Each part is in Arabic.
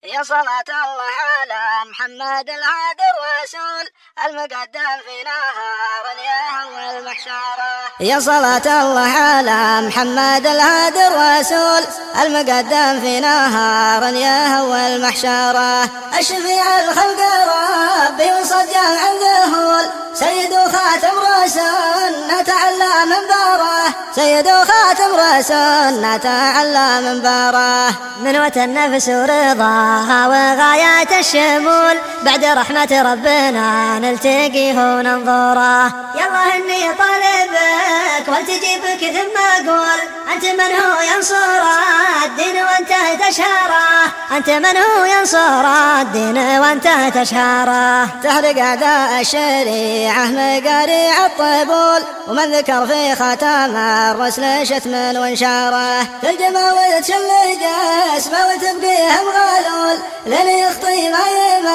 يا صلاة الله على محمد الهادي الرسول المقدم في نهار اليوم والمحشرة. يا صلاة الله على محمد الهادي الرسول المقدم في نهار اليوم والمحشرة. الشفيع الخلق ربي وصدق عن ذهول سيد خاتم رسول نتعلى منبره. سيد خاتم رسول نتعلى منبره. من وتن نفس ورضاها وغاية الشمول بعد رحمة ربنا نلتقيه وننظره. يالله اني طالبك والتجيبك ثم اقول انت من هو ينصر الدين وانت تشهره. انت من هو ينصر الدين وانت تشهره. تحرق اعداء الشريعه مقاريع الطبول ومن ذكر في ختام الرسل شتم وانشاره. ترجمه وتشلج اسمه وتبقيهم غلول لن يخطي ما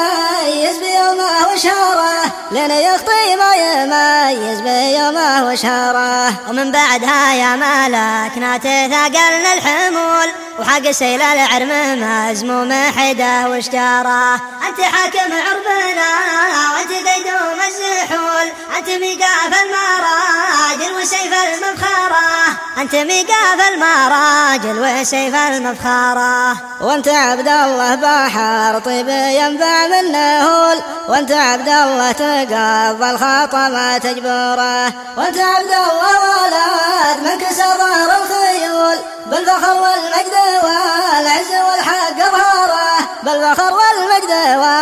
يميز بيومه وشهره. لن يخطي ما يميز بيومه وشهره. ومن بعدها يا ملكنا تثاقلنا الحمول وحق سيل العرم مزموم حده واشتاره. انت حاكم عربنا وانت قيدوم الزحول. انت ميقاف المراجل وسيف المفخره. انت ميقاف المراجل وسيف المفخره. وانت عبد الله بحر طيب ينبع من نهول. وانت عبد الله تقضى الخطا ما تجبره. وانت عبد الله ولد من كسر ظهر الخيول بالفخر والمجد والعز والحق اظهاره. بالفخر والمجد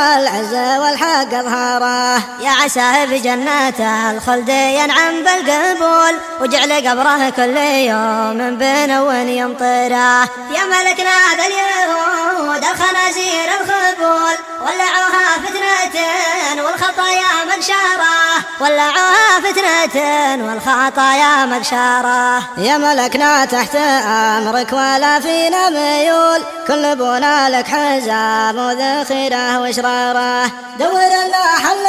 والعز والحق اظهاره. يا عساه بجناته الخلد ينعم بالقبول وجعل قبره كل يوم بنو يمطره. يا ملكنا ذا اليهود الخنازير الخبول ولعوها فتنة والخطايا مقشرة. ولعوها فتنة والخطايا مقشرة. يا ملكنا تحت أمرك ولا فينا ميول كل بونا لك حزام وذخيره وشراره. دور لنا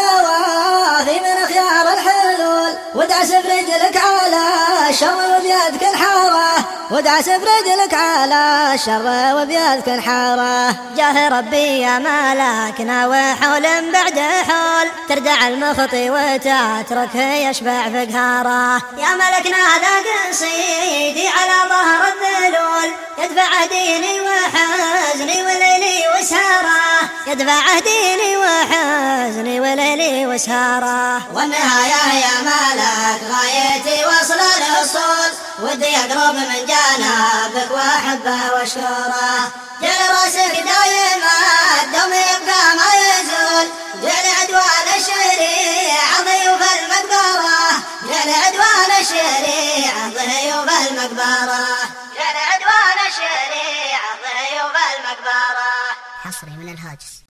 حلوة من خيار الحلول ودعس برجلك على الشر وبيدك الحارة. ودعس برجلك على الشر وبيدك الحارة. جاه ربي يا ملكنا وحول بعد حول تردع المخطي وتترك يشبع فقهاره. يا ملكنا ذا قصيدي على ظهر الذلول يدفع ديني وحزني وليلي وسهره. يدفع ديني وحزني وليلي وسهره. والنهاية يا ملك غايتي وصل الوصول ودي اقرب من جنابك واحبه واشكره. جعل راسك دايما الدم يبقى ما يزول. جعل عدوان الشريعة ضيوف المقبرة. جعل عدوان الشريعة ضيوف المقبرة. جعل عدوان الشريعة ضيوف المقبرة. حصري من الهاجس.